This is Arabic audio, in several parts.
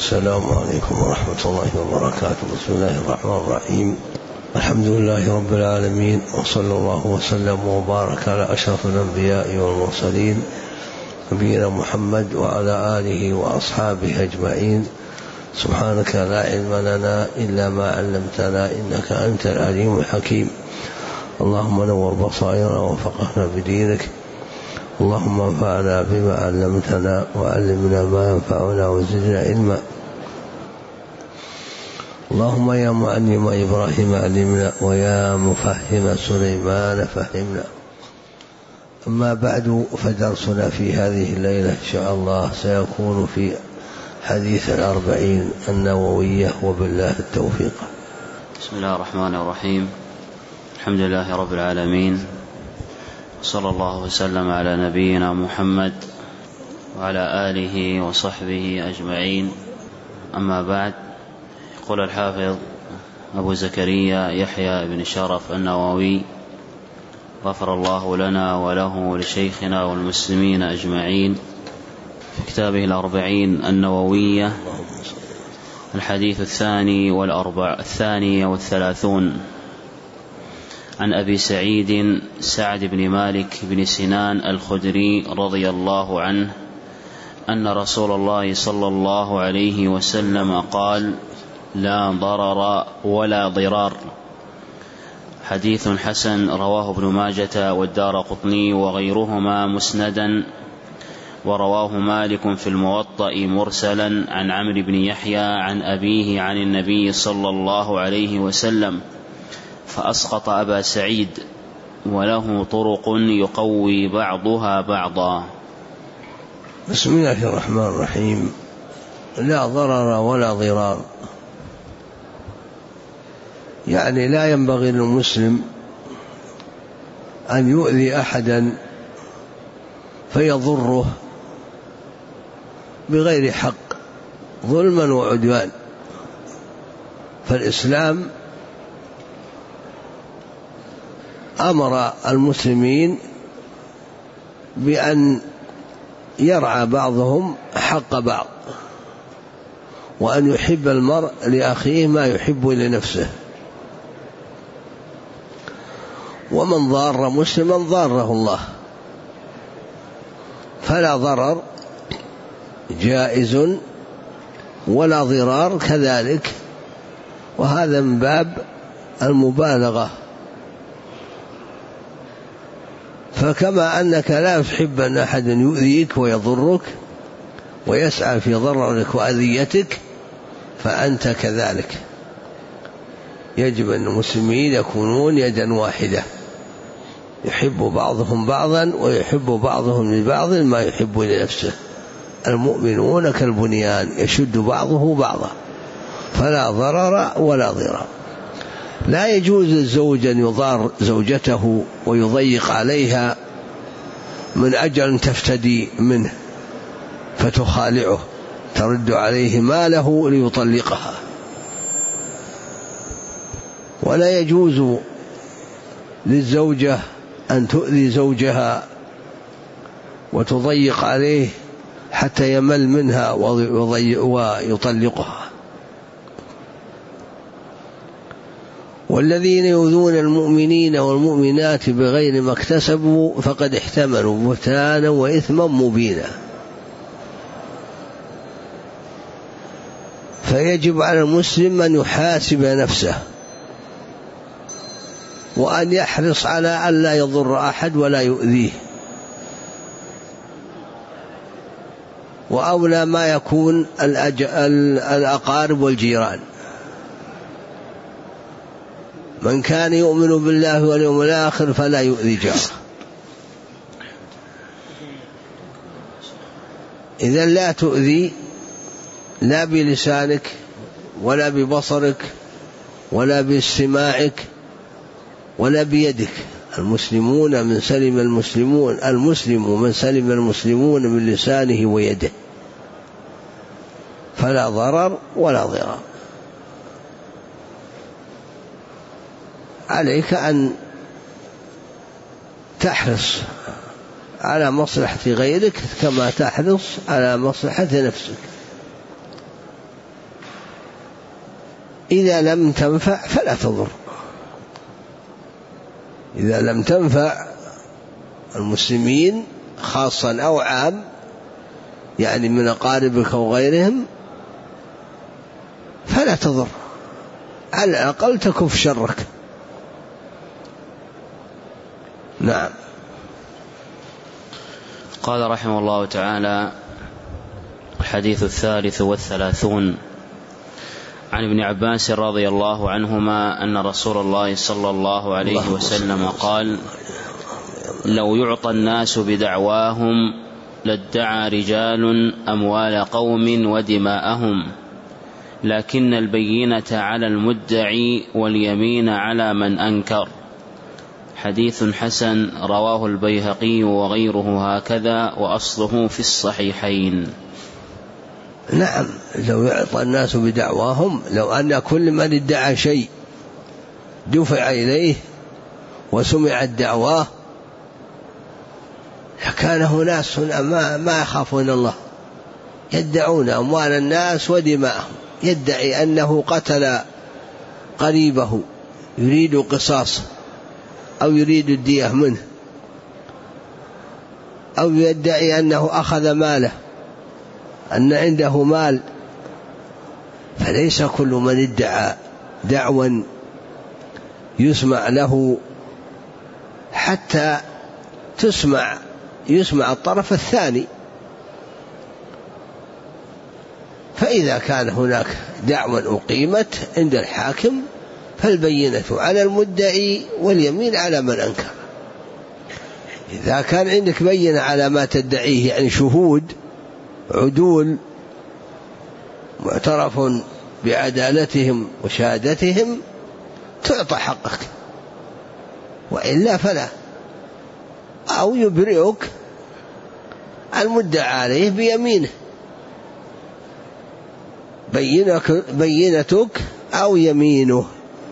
السلام عليكم ورحمة الله وبركاته. بسم الله الرحمن الرحيم. الحمد لله رب العالمين، وصلى الله وسلم وبارك على أشرف الأنبياء والمرسلين نبينا محمد وعلى آله وأصحابه أجمعين. سبحانك لا علم لنا إلا ما علمتنا إنك أنت العليم الحكيم. اللهم نور بصائرنا وفقهنا بدينك. اللهم انفعنا بما علمتنا وعلمنا ما ينفعنا وزدنا علما. اللهم يا معلم إبراهيم علمنا ويا مفهم سليمان فهمنا. أما بعد، فدرسنا في هذه الليلة إن شاء الله سيكون في حديث 40 النووية، وبالله التوفيق. بسم الله الرحمن الرحيم. الحمد لله رب العالمين، صلى الله وسلم على نبينا محمد وعلى آله وصحبه أجمعين. أما بعد، يقول الحافظ أبو زكريا يحيى بن شرف النووي غفر الله لنا وله ولشيخنا والمسلمين أجمعين في كتابه 40 النووية، الحديث 32 عن أبي سعيد سعد بن مالك بن سنان الخدري رضي الله عنه أن رسول الله صلى الله عليه وسلم قال: لا ضرر ولا ضرار. حديث حسن، رواه ابن ماجة والدارقطني وغيرهما مسندا، ورواه مالك في الموطأ مرسلا عن عمرو بن يحيى عن أبيه عن النبي صلى الله عليه وسلم، فأسقط أبا سعيد، وله طرق يقوي بعضها بعضا. بسم الله الرحمن الرحيم. لا ضرر ولا ضرار، يعني لا ينبغي للمسلم أن يؤذي أحدا فيضره بغير حق ظلما وعدوان. فالإسلام أمر المسلمين بأن يرعى بعضهم حق بعض، وأن يحب المرء لأخيه ما يحب لنفسه. ومن ضار مسلما ضاره الله، فلا ضرر جائز ولا ضرار كذلك، وهذا من باب المبالغة. فكما أنك لا تحب أن أحد يؤذيك ويضرك ويسعى في ضررك وأذيتك، فأنت كذلك. يجب أن المسلمين يكونون يدا واحدة، يحب بعضهم بعضا ويحب بعضهم لبعض ما يحب لنفسه. المؤمنون كالبنيان يشد بعضه بعضا، فلا ضرر ولا ضرار. لا يجوز للزوج أن يضار زوجته ويضيق عليها من أجل أن تفتدي منه فتخالعه، ترد عليه ماله ليطلقها. ولا يجوز للزوجة أن تؤذي زوجها وتضيق عليه حتى يمل منها ويطلقها. والذين يؤذون المؤمنين والمؤمنات بغير ما اكتسبوا فقد احتملوا بهتانا وإثما مبينا. فيجب على المسلم أن يحاسب نفسه، وأن يحرص على أن لا يضر أحد ولا يؤذيه. وأولى ما يكون الأقارب والجيران. من كان يؤمن بالله واليوم الآخر فلا يؤذي جاره. إذا لا تؤذي، لا بلسانك ولا ببصرك ولا باستماعك ولا بيدك. المسلمون من سلم المسلمون، المسلم من سلم المسلمون من لسانه ويده، فلا ضرر ولا ضرار. عليك أن تحرص على مصلحة غيرك كما تحرص على مصلحة نفسك. إذا لم تنفع فلا تضر. إذا لم تنفع المسلمين خاصا أو عام، يعني من أقاربك أو غيرهم، فلا تضر، على الأقل تكف شرك. نعم. قال رحمه الله تعالى: الحديث 33 عن ابن عباس رضي الله عنهما أن رسول الله صلى الله عليه وسلم قال: لو يعطى الناس بدعواهم لادعى رجال أموال قوم ودماءهم، لكن البينة على المدعي واليمين على من أنكر. حديث حسن رواه البيهقي وغيره هكذا، وأصله في الصحيحين. نعم. لو يعطى الناس بدعواهم، لو أن كل من ادعى شيء دفع إليه وسمعت دعواه، كان ناس ما يخافون الله يدعون أموال الناس ودماءهم، يدعي أنه قتل قريبه يريد قصاص أو يريد الدية منه، أو يدعي أنه أخذ ماله، أن عنده مال. فليس كل من ادعى دعوى يسمع له حتى يسمع الطرف الثاني. فإذا كان هناك دعوى أقيمت عند الحاكم فالبينة على المدعي واليمين على من أنكر. إذا كان عندك بينة على ما تدعيه، يعني شهود عدول معترف بعدالتهم وشهادتهم، تعطى حقك، وإلا فلا. أو يبرئك المدعى عليه بيمينه، بينتك أو يمينه.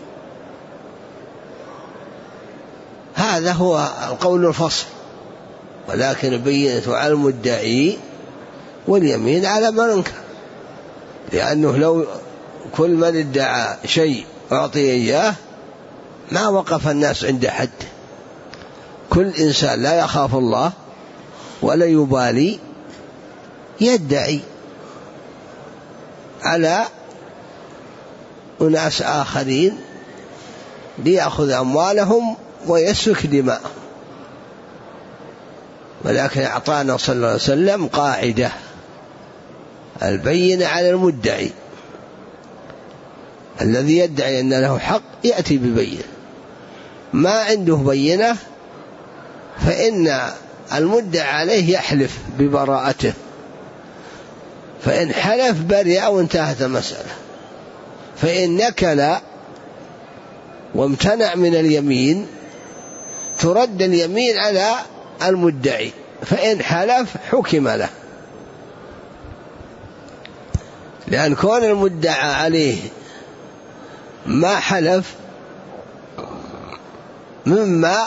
هذا هو القول الفصل. ولكن البينة على المدعي واليمين على من أنكر، لأنه لو كل من ادعى شيء أعطي إياه ما وقف الناس عند حد. كل إنسان لا يخاف الله ولا يبالي يدعي على أناس آخرين ليأخذ أموالهم ويسفك دماءهم. ولكن أعطانا صلى الله عليه وسلم قاعدة: البينة على المدعي. الذي يدعي أن له حق يأتي ببينة، ما عنده بينة فإن المدعى عليه يحلف ببراءته، فإن حلف برئ وانتهت المسألة. فإن نكل وامتنع من اليمين ترد اليمين على المدعي، فإن حلف حكم له. لأن كون المدعى عليه ما حلف مما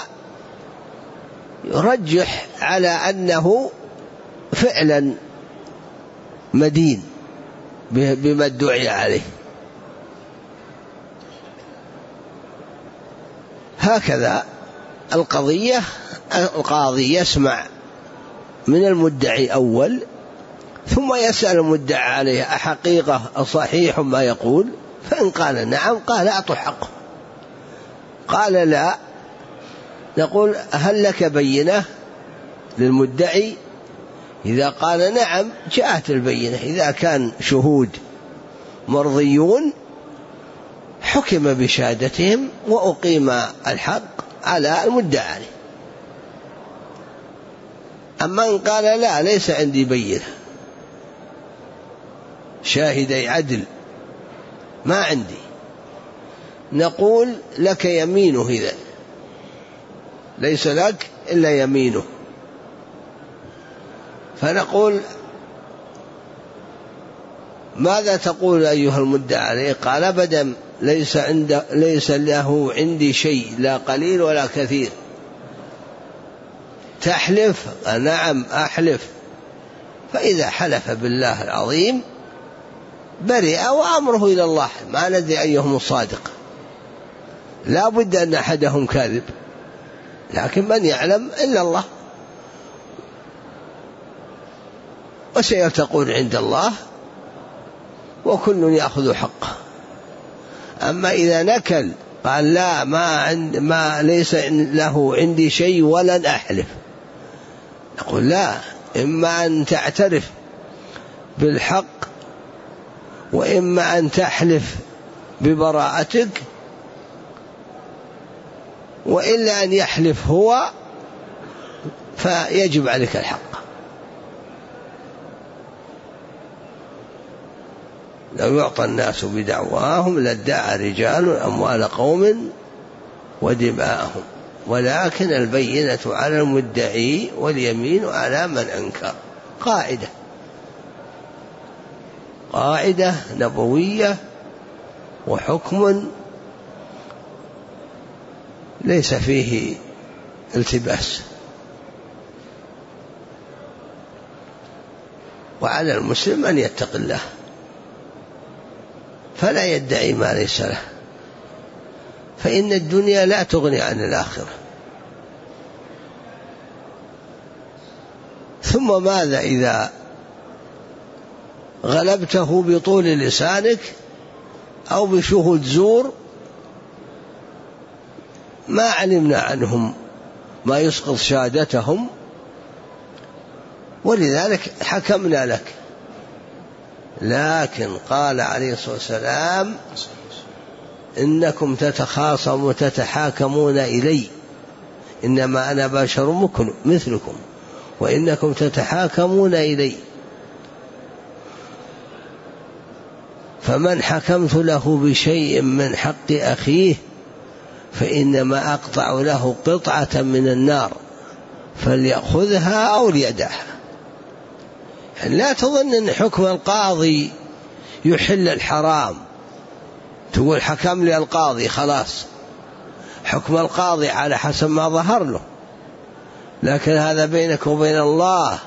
يرجح على أنه فعلا مدين بما ادعي عليه. هكذا القضية، القاضي يسمع من المدعي أول، ثم يسأل المدعى عليه أحقيقة أصحيح ما يقول، فإن قال نعم قال أعطوا حقه، قال لا نقول هل لك بينة للمدعي؟ إذا قال نعم جاءت البينة. إذا كان شهود مرضيون حكم بشهادتهم وأقيم الحق على المدعى عليه. أما إن قال لا ليس عندي بينة، شاهدي عدل ما عندي، نقول لك يمينه، إذا ليس لك إلا يمينه. فنقول ماذا تقول أيها المدعى عليه؟ قال أبدا ليس له عندي شيء، لا قليل ولا كثير. تحلف؟ نعم أحلف. فإذا حلف بالله العظيم برئ وأمره إلى الله، ما ندري أيهم الصادق، لا بد أن أحدهم كاذب، لكن من يعلم إلا الله، وسيرتقون عند الله وكل يأخذ حقه. أما إذا نكل قال لا ما ليس له عندي شيء ولن أحلف، نقول لا، إما أن تعترف بالحق وإما أن تحلف ببراءتك، وإلا أن يحلف هو فيجب عليك الحق. لو يعطى الناس بدعواهم لادعى رجال أموال قوم ودماءهم، ولكن البينة على المدعي واليمين على من أنكر. قاعدة نبوية وحكم ليس فيه التباس. وعلى المسلم أن يتق الله فلا يدعي ما ليس له، فإن الدنيا لا تغني عن الآخرة. ثم ماذا إذا غلبته بطول لسانك أو بشهود زور ما علمنا عنهم ما يسقط شهادتهم، ولذلك حكمنا لك. لكن قال عليه الصلاة والسلام إنكم تتخاصمون وتتحاكمون إلي، إنما أنا بشر مثلكم وإنكم تتحاكمون إلي، فمن حكمت له بشيء من حق أخيه فإنما أقطع له قطعة من النار فليأخذها أو ليدعها. لا تظن أن حكم القاضي يحل الحرام، تقول حكم لي القاضي خلاص. حكم القاضي على حسب ما ظهر له، لكن هذا بينك وبين الله.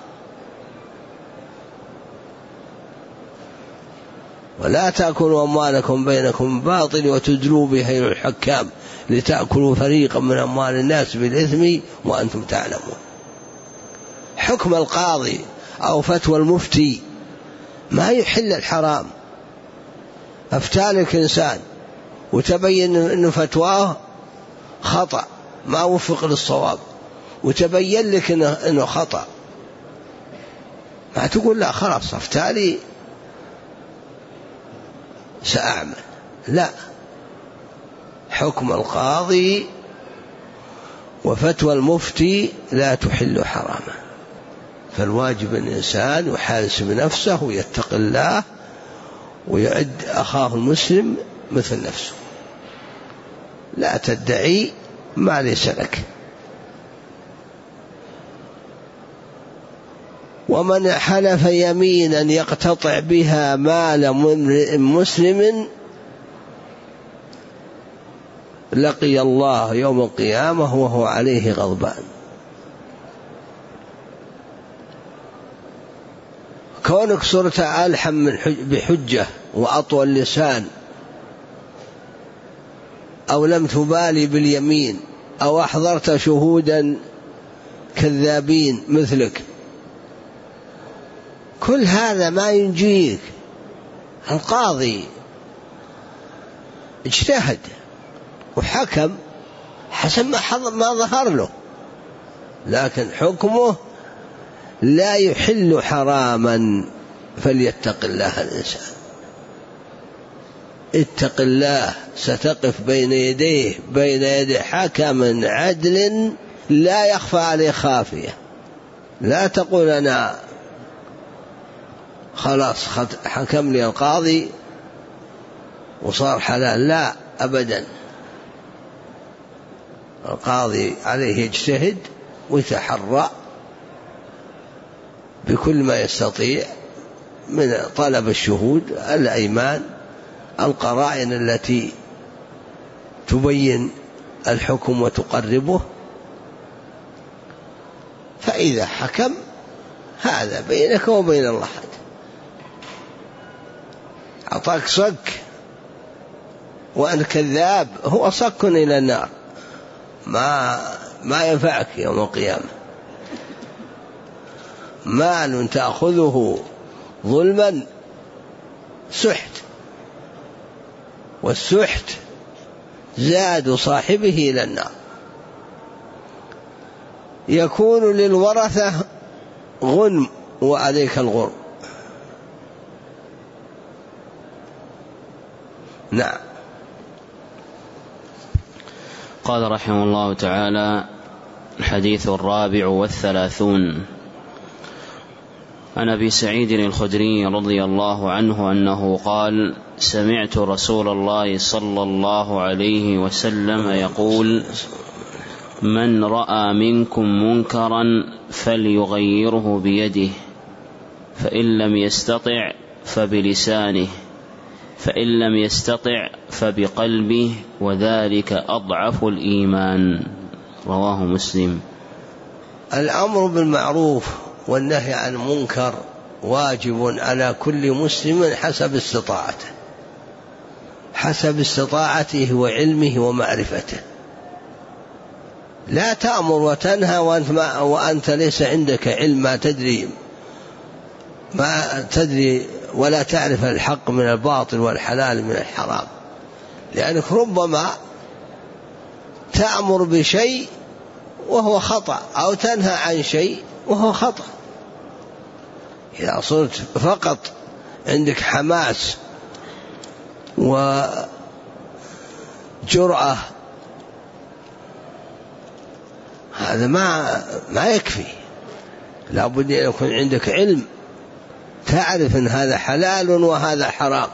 ولا تأكلوا أموالكم بينكم باطل وتدلوا بها إلى الحكام لتأكلوا فريقا من أموال الناس بالإثم وأنتم تعلمون. حكم القاضي أو فتوى المفتي ما يحل الحرام. أفتالك إنسان وتبين أن فتواه خطأ ما وفق للصواب، وتبين لك أنه خطأ، ما تقول لا خلاص أفتالي سأعمل. لا، حكم القاضي وفتوى المفتي لا تحل حراما. فالواجب الإنسان يحاسب نفسه ويتق الله ويعد أخاه المسلم مثل نفسه. لا تدعي ما ليس لك. ومن حلف يمينا يقتطع بها مال مسلم لقي الله يوم القيامة وهو عليه غضبان. كونك صرت ألحم بحجة وأطول لسان، أو لم تبالي باليمين، أو أحضرت شهودا كذابين مثلك، كل هذا ما ينجيك. القاضي اجتهد وحكم حسب ما ظهر له، لكن حكمه لا يحل حراما. فليتق الله الإنسان. اتق الله، ستقف بين يدي حكم عدل لا يخفى عليه خافية. لا تقول أنا خلاص حكم لي القاضي وصار حلال، لا أبدا. القاضي عليه يجتهد ويتحرى بكل ما يستطيع من طلب الشهود، الأيمان، القرائن التي تبين الحكم وتقربه. فإذا حكم هذا بينك وبين الله. أعطاك صك وأنت كذاب، هو صك إلى النار، ما ينفعك يوم القيامة. مال تأخذه ظلما سحت، والسحت زاد صاحبه إلى النار. يكون للورثة غنم وعليك الغرم. نعم. قال رحمه الله تعالى: الحديث 34 عن أبي سعيد الخدري رضي الله عنه أنه قال: سمعت رسول الله صلى الله عليه وسلم يقول: من رأى منكم منكرا فليغيره بيده، فإن لم يستطع فبلسانه، فإن لم يستطع فبقلبه، وذلك أضعف الإيمان. رواه مسلم. الأمر بالمعروف والنهي عن المنكر واجب على كل مسلم حسب استطاعته وعلمه ومعرفته. لا تأمر وتنهى وأنت ليس عندك علم، ما تدري ولا تعرف الحق من الباطل والحلال من الحرام، لأنك ربما تأمر بشيء وهو خطأ أو تنهى عن شيء وهو خطأ. إذا صرت فقط عندك حماس وجرأة هذا ما يكفي، لا بد أن يكون عندك علم تعرف أن هذا حلال وهذا حرام،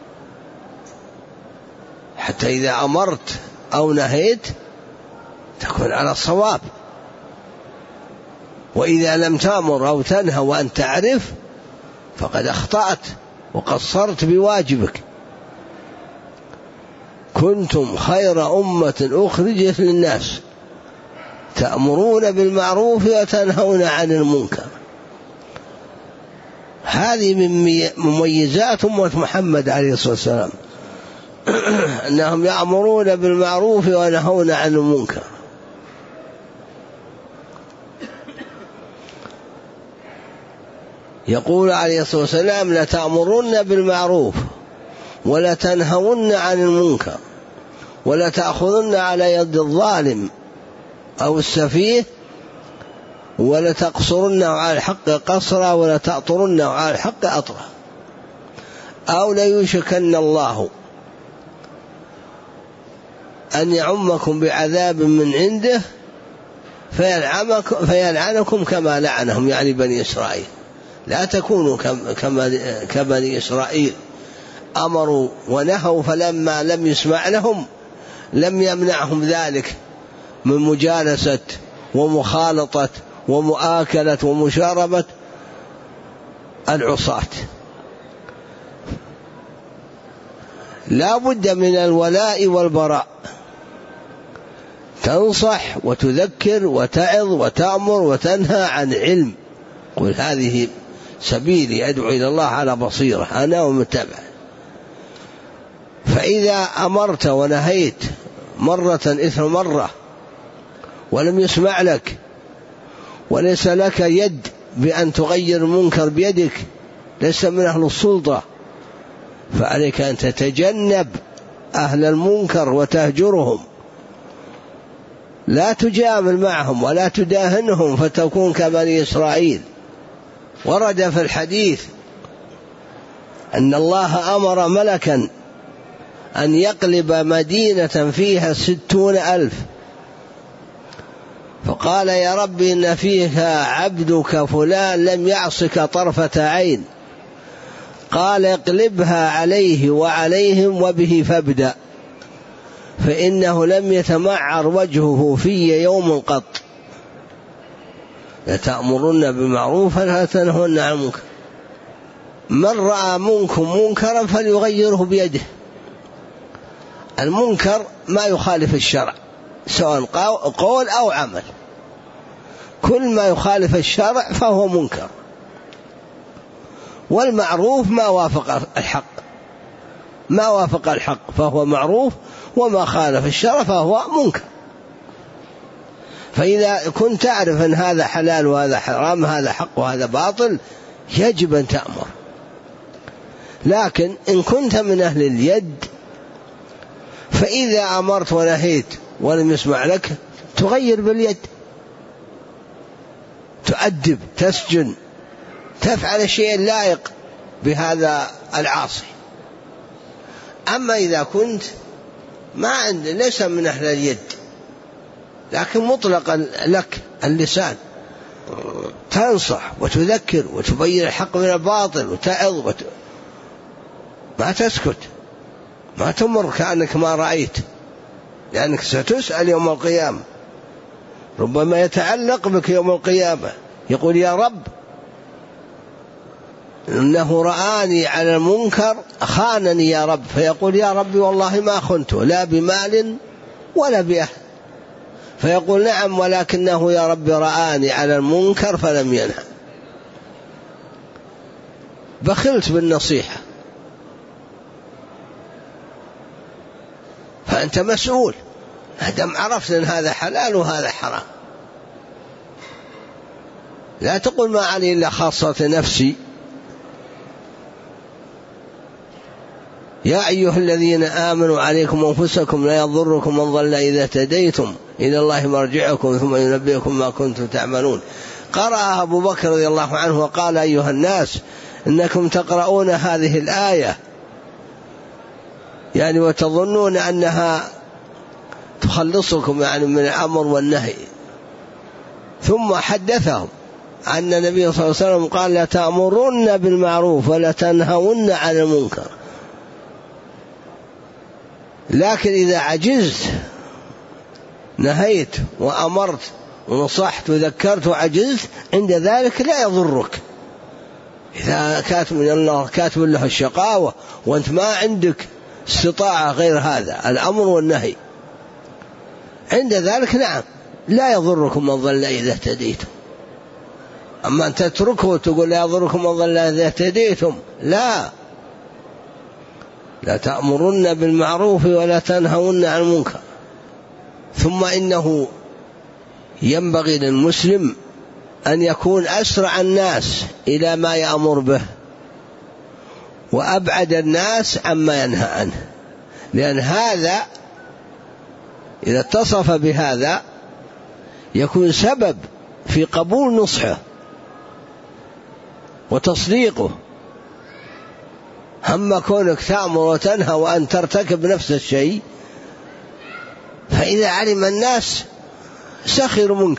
حتى إذا أمرت أو نهيت تكون على الصواب. وإذا لم تأمر أو تنهى وأن تعرف فقد أخطأت وقصرت بواجبك. كنتم خير أمة أخرجت للناس تأمرون بالمعروف وتنهون عن المنكر. هذه من مميزات أمة محمد عليه الصلاة والسلام، أنهم يأمرون بالمعروف وينهون عن المنكر. يقول عليه الصلاة والسلام: لتأمرن بالمعروف ولا تنهون عن المنكر ولا تأخذن على يد الظالم أو السفيه ولا تقصرن على الحق قصرا ولا تأطرن على الحق أطرا، أو ليوشكن الله أن يعمكم بعذاب من عنده فيلعنكم كما لعنهم، يعني بني إسرائيل. لا تكونوا كبني إسرائيل أمروا ونهوا فلما لم يسمع لهم لم يمنعهم ذلك من مجالسة ومخالطة ومؤاكلة ومشاربة العصاة. لا بد من الولاء والبراء، تنصح وتذكر وتعظ وتأمر وتنهى عن علم. قل هذه سبيلي أدعو إلى الله على بصيرة أنا ومتبع. فإذا أمرت ونهيت مرة إثر مرة ولم يسمع لك وليس لك يد بأن تغير المنكر بيدك، ليس من أهل السلطة، فعليك أن تتجنب أهل المنكر وتهجرهم، لا تجامل معهم ولا تداهنهم فتكون كبني إسرائيل. ورد في الحديث أن الله أمر ملكا أن يقلب مدينة فيها 60,000، فقال: يا رب إن فيها عبدك فلان لم يعصك طرفة عين. قال: اقلبها عليه وعليهم وبه فابدأ، فإنه لم يتمعر وجهه في يوم قط. لتأمرن بالمعروف ولا تنهون عن المنكر. من رأى منكم منكرا فليغيره بيده. المنكر ما يخالف الشرع سواء قول أو عمل، كل ما يخالف الشرع فهو منكر، والمعروف ما وافق الحق ما وافق الحق فهو معروف، وما خالف الشرع فهو منكر. فإذا كنت تعرف أن هذا حلال وهذا حرام، هذا حق وهذا باطل، يجب أن تأمر. لكن إن كنت من أهل اليد فإذا أمرت ونهيت ولم يسمع لك تغير باليد، تؤدب، تسجن، تفعل الشيء اللائق بهذا العاصي. أما إذا كنت ليس من أهل اليد لكن مطلقا لك اللسان، تنصح وتذكر وتبين الحق من الباطل وتعظ ما تسكت، ما تمر كأنك ما رأيت، لأنك ستسأل يوم القيامة. ربما يتعلق بك يوم القيامة يقول يا رب إنه رآني على المنكر خانني يا رب، فيقول يا رب والله ما خنته لا بمال ولا بأهل، فيقول نعم ولكنه يا رب رآني على المنكر فلم ينهى، بخلت بالنصيحة، فأنت مسؤول هدم عرفت أن هذا حلال وهذا حرام. لا تقول ما علي إلا خاصة نفسي. يا أيها الذين آمنوا عليكم أنفسكم لا يضركم من ضل إذا اهتديتم إلى الله مرجعكم ثم ينبئكم ما كنتم تعملون. قرأ أبو بكر رضي الله عنه وقال أيها الناس إنكم تقرؤون هذه الآية يعني وتظنون أنها تخلصكم يعني من الأمر والنهي، ثم حدثهم أن النبي صلى الله عليه وسلم قال لا تأمرن بالمعروف ولا تنهون عن المنكر، لكن إذا عجزت نهيت وأمرت ونصحت وذكرت وعجزت عند ذلك لا يضرك. إذا كانت من الله كاتب له الشقاوة وأنت ما عندك استطاعة غير هذا الأمر والنهي، عند ذلك نعم لا يضركم من ضل إذا اهتديتم. أما أن تتركه وتقول لا يضركم من ضل إذا اهتديتم، لا تأمرن بالمعروف ولا تنهون عن المنكر. ثم إنه ينبغي للمسلم أن يكون أسرع الناس إلى ما يأمر به وأبعد الناس عما ينهى عنه، لأن هذا إذا اتصف بهذا يكون سبب في قبول نصحه وتصديقه. هم كونك تأمر وتنهى وأن ترتكب نفس الشيء، فإذا علم الناس سخروا منك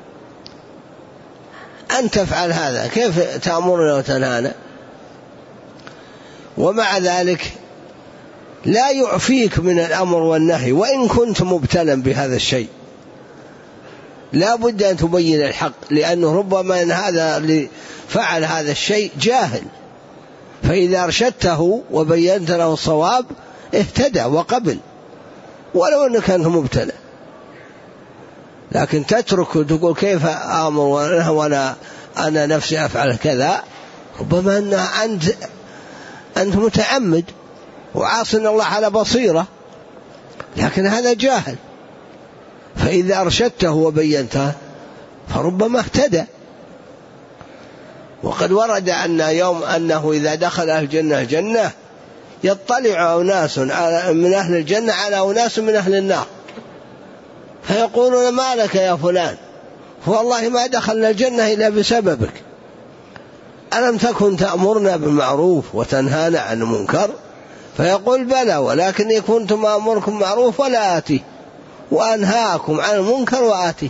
أن تفعل هذا، كيف تأمرنا وتنهانا؟ ومع ذلك لا يعفيك من الأمر والنهي وإن كنت مبتلا بهذا الشيء، لا بد أن تبين الحق، لأنه ربما أن هذا اللي فعل هذا الشيء جاهل، فإذا أرشدته وبينت له الصواب اهتدى وقبل ولو أنك أنت مبتلى. لكن تترك وتقول كيف آمر وأنا نفسي أفعل كذا، ربما أن أنت متعمد وعاصن الله على بصيرة، لكن هذا جاهل، فإذا أرشدته وبينته فربما اهتدى. وقد ورد أنه إذا دخل أهل الجنة جنة يطلع أناس من أهل الجنة على أناس من أهل النار فيقولون ما لك يا فلان، والله ما دخلنا الجنة إلا بسببك، ألم تكن تأمرنا بالمعروف وتنهانا عن المنكر؟ فيقول بلى ولكني كنت أمركم معروف ولا آتي وأنهاكم عن المنكر وآتي.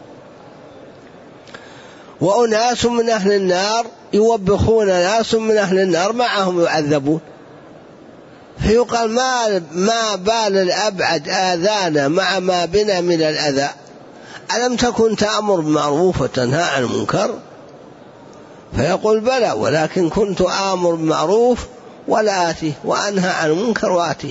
وأناس من أهل النار يوبخون ناس من أهل النار معهم يعذبون، فيقال ما بال الأبعد آذانا مع ما بنا من الأذى، ألم تكن تأمر بالمعروف وتنهى عن المنكر؟ فيقول بلى ولكن كنت آمر بالمعروف ولا آتي وأنهى عن المنكر وآتي.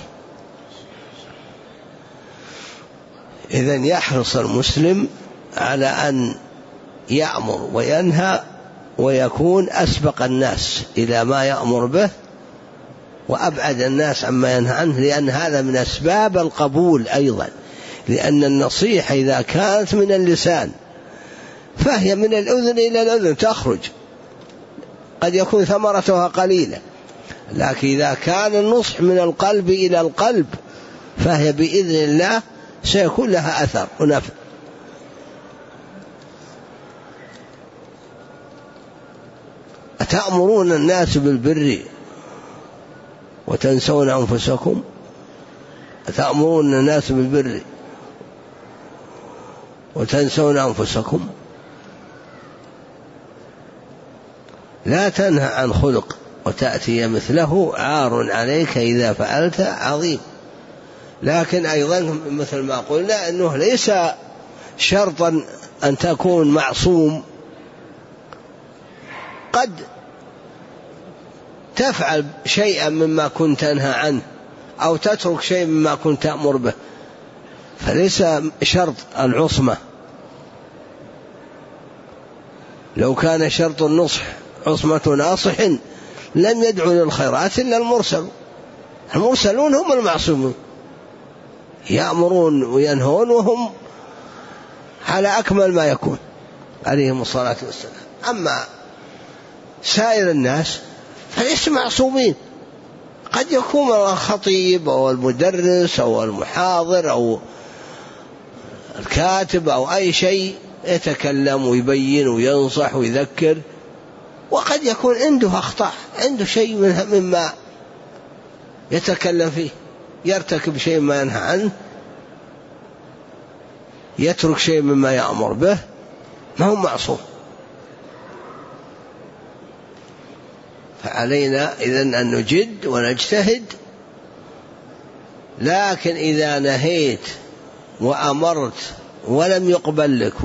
إذن يحرص المسلم على أن يأمر وينهى ويكون أسبق الناس إلى ما يأمر به وأبعد الناس عما ينهى عنه، لأن هذا من أسباب القبول أيضا، لأن النصيحة إذا كانت من اللسان فهي من الأذن إلى الأذن تخرج، قد يكون ثمرتها قليلة، لكن إذا كان النصح من القلب إلى القلب فهي بإذن الله سيكون لها أثر ونفع. أتأمرون الناس بالبر وتنسون أنفسكم؟ أتأمرون الناس بالبر وتنسون أنفسكم؟ لا تنهى عن خلق وتأتي مثله، عار عليك إذا فعلت عظيم. لكن أيضا مثل ما قلنا أنه ليس شرطا أن تكون معصوم، قد تفعل شيئا مما كنت تنهى عنه أو تترك شيء مما كنت تأمر به، فليس شرط العصمة. لو كان شرط النصح عصمة ناصح لم يدعو للخيرات إلا المرسلون هم المعصومون، يأمرون وينهون وهم على أكمل ما يكون عليهم الصلاة والسلام. أما سائر الناس فليسوا معصومين، قد يكون الخطيب أو المدرس أو المحاضر أو الكاتب أو أي شيء يتكلم ويبين وينصح ويذكر، وقد يكون عنده أخطاء، عنده شيء مما يتكلم فيه، يرتكب شيء ما ينهى عنه، يترك شيء مما يأمر به، ما هو معصوم. فعلينا إذن أن نجد ونجتهد، لكن إذا نهيت وأمرت ولم يقبل لك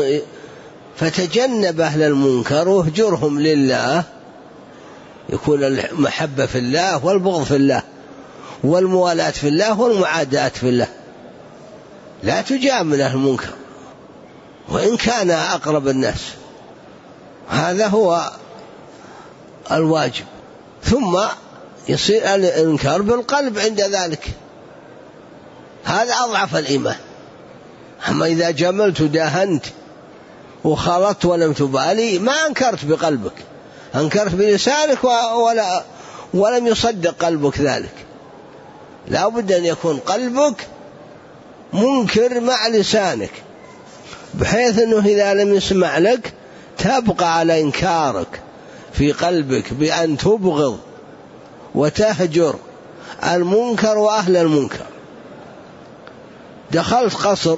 فتجنب أهل المنكر واهجرهم لله، يكون المحبة في الله والبغض في الله والموالاة في الله والمعاداة في الله. لا تجامل أهل المنكر وإن كان أقرب الناس، هذا هو الواجب. ثم يصير الإنكار بالقلب عند ذلك، هذا أضعف الإيمان. أما إذا جملت وداهنت وخلطت ولم تبالي ما أنكرت بقلبك، أنكرت بلسانك ولم يصدق قلبك ذلك. لا بد أن يكون قلبك منكر مع لسانك، بحيث أنه إذا لم يسمع لك تبقى على إنكارك في قلبك بأن تبغض وتهجر المنكر وأهل المنكر. دخلت قصر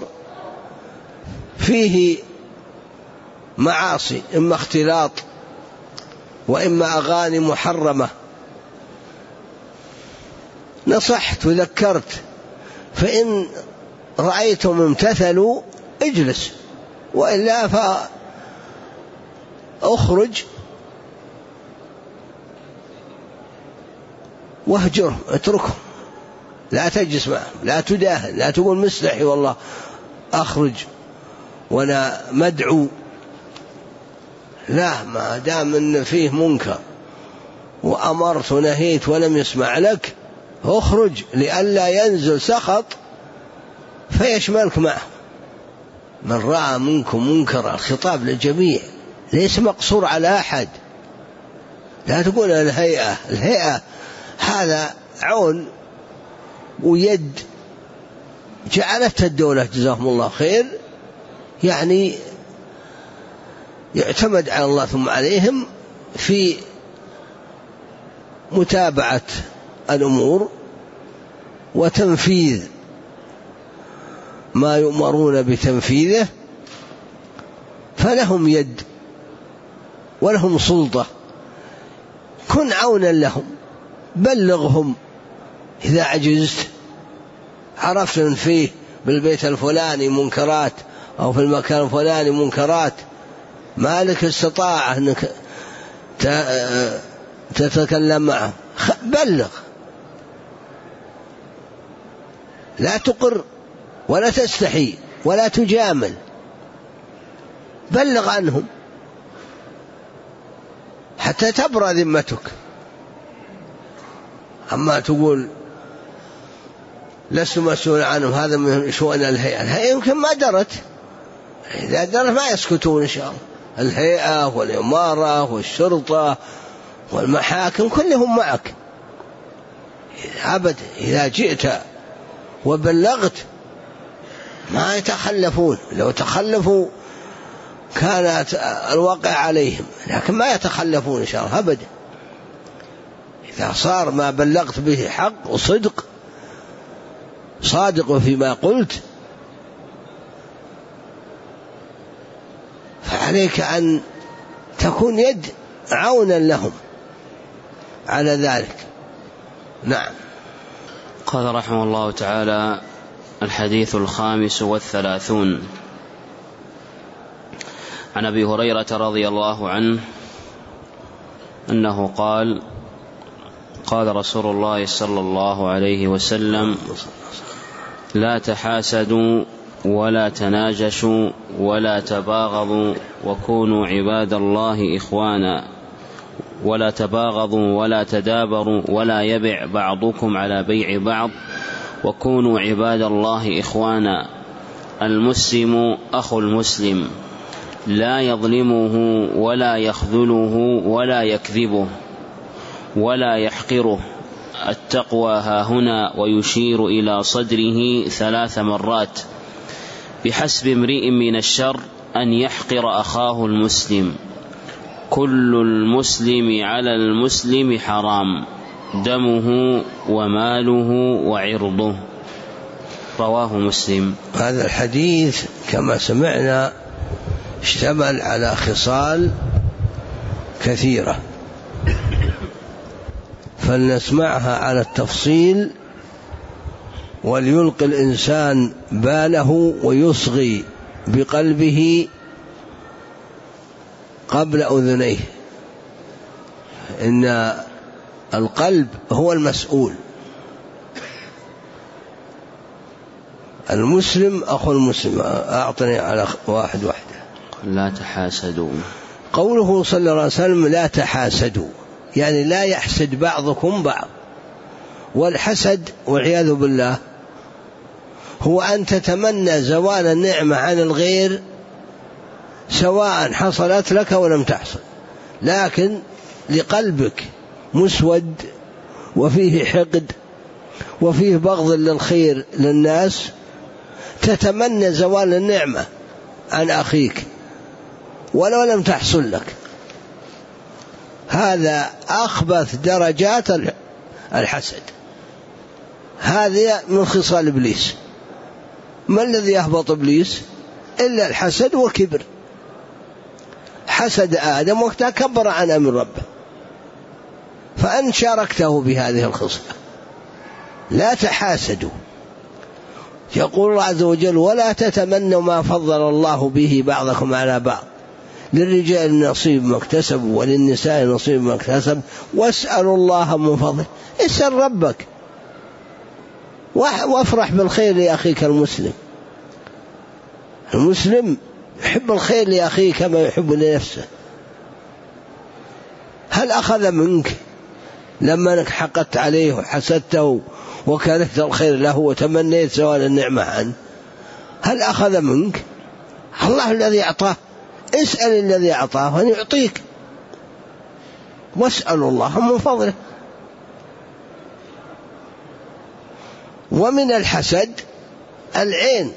فيه معاصي، إما اختلاط وإما أغاني محرمة، نصحت وذكرت، فإن رأيتم امتثلوا اجلس، وإلا فأخرج واهجرهم، اتركهم، لا تجلس معهم، لا تداهن، لا تقول مستحي والله أخرج وأنا مدعو، لا، ما دام إن فيه منكر وأمرت ونهيت ولم يسمع لك اخرج، لئلا ينزل سخط فيشملك معه. من رأى منكم منكرا، الخطاب للجميع ليس مقصور على أحد. لا تقول الهيئة هذا عون ويد جعلتها الدولة جزاهم الله خير، يعني يعتمد على الله ثم عليهم في متابعة الأمور وتنفيذ ما يؤمرون بتنفيذه، فلهم يد ولهم سلطة. كن عونا لهم، بلغهم إذا عجزت، عرفت أن فيه بالبيت الفلاني منكرات أو في المكان الفلاني منكرات، مالك استطاعة أنك تتكلم معه، بلغ، لا تقر ولا تستحي ولا تجامل، بلغ عنهم حتى تبرأ ذمتك. أما تقول لست مسؤول عنهم هذا من شؤون الهيئة يمكن ما درت، إذا درت ما يسكتون إن شاء الله. الهيئة والإمارة والشرطة والمحاكم كلهم معك أبدا، إذا جئت وبلغت ما يتخلفون، لو تخلفوا كانت الواقع عليهم، لكن ما يتخلفون إن شاء الله أبدا. إذا صار ما بلغت به حق وصدق، صادق فيما قلت، فعليك أن تكون يد عونا لهم على ذلك. نعم. قال رحمه الله تعالى: الحديث 35 عن أبي هريرة رضي الله عنه أنه قال: قال رسول الله صلى الله عليه وسلم: لا تحاسدوا ولا تناجشوا ولا تباغضوا وكونوا عباد الله إخوانا، ولا تباغضوا ولا تدابروا ولا يبع بعضكم على بيع بعض وكونوا عباد الله إخوانا. المسلم أخو المسلم لا يظلمه ولا يخذله ولا يكذبه ولا يحقره. التقوى هاهنا، ويشير إلى صدره 3 مرات: بحسب امرئ من الشر أن يحقر أخاه المسلم. كل المسلم على المسلم حرام، دمه وماله وعرضه. رواه مسلم. هذا الحديث كما سمعنا اشتمل على خصال كثيرة، فلنسمعها على التفصيل، وليلقي الإنسان باله ويصغي بقلبه قبل أذنيه، إن القلب هو المسؤول. المسلم أخو المسلم. أعطني على واحدة. لا تحاسدوا. قوله صلى الله عليه وسلم لا تحاسدوا، يعني لا يحسد بعضكم بعض. والحسد والعياذ بالله هو أن تتمنى زوال النعمة عن الغير، سواء حصلت لك ولم تحصل، لكن لقلبك مسود وفيه حقد وفيه بغض للخير للناس، تتمنى زوال النعمة عن أخيك ولو لم تحصل لك. هذا أخبث درجات الحسد، هذا من خصال إبليس. ما الذي يهبط إبليس إلا الحسد وكبر. حسد آدم وتكبر عن أمر ربه، فأن شاركته بهذه الخصلة. لا تحاسدوا. يقول الله عز وجل: ولا تتمنوا ما فضل الله به بعضكم على بعض، للرجال نصيب ما اكتسبوا وللنساء نصيب ما اكتسب واسألوا الله من فضله. اسأل ربك وافرح بالخير لأخيك المسلم. المسلم يحب الخير لأخيه كما يحب لنفسه. هل أخذ منك لما حقدت عليه وحسدته وكرهت الخير له وتمنيت زوال النعمة عنه؟ هل أخذ منك؟ الله الذي أعطاه. اسأل الذي أعطاه أن يعطيك، واسألوا الله من فضله. ومن الحسد العين،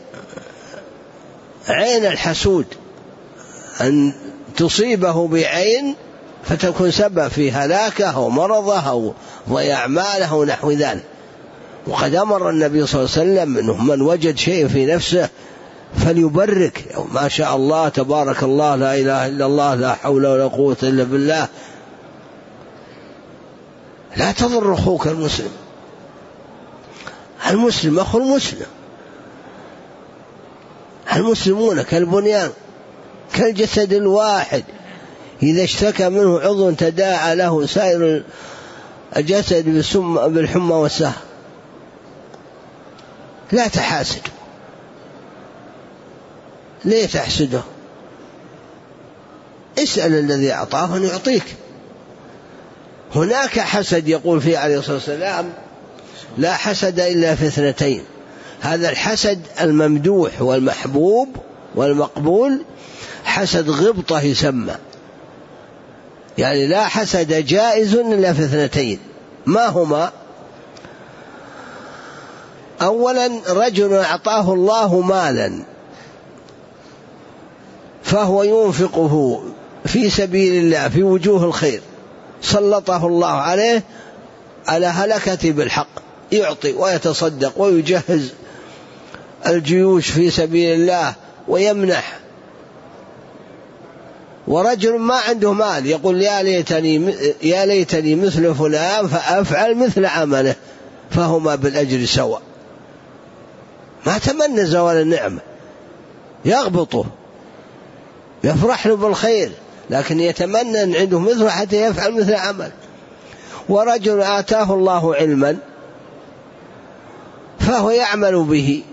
عين الحسود، أن تصيبه بعين فتكون سبب في هلاكه أو مرضه أو ضياع ماله ونحو ذلك. وقد أمر النبي صلى الله عليه وسلم أنه من وجد شيء في نفسه فليبرك، ما شاء الله تبارك الله لا إله إلا الله لا حول ولا قوة إلا بالله. لا تضر أخوك المسلم. المسلم أخو المسلم. المسلمون كالبنيان كالجسد الواحد، إذا اشتكى منه عضو تداعى له سائر الجسد بالحمى والسهر. لا تحاسد. ليه تحسده؟ اسأل الذي أعطاه أن يعطيك، هناك حسد يقول فيه عليه الصلاة والسلام لا حسد إلا في اثنتين. هذا الحسد الممدوح والمحبوب والمقبول حسد غبطة يسمى، يعني لا حسد جائز إلا في اثنتين. ما هما؟ أولا رجل أعطاه الله مالا فهو ينفقه في سبيل الله في وجوه الخير، سلطه الله عليه على هلكة بالحق، يعطي ويتصدق ويجهز الجيوش في سبيل الله ويمنح. ورجل ما عنده مال يقول يا ليتني مثل فلان فأفعل مثل عمله، فهما بالأجر سواء. ما تمنى زوال النعمة، يغبطه يفرح له بالخير، لكن يتمنى أن عنده مثل حتى يفعل مثل عمل. ورجل آتاه الله علما فهو يعمل به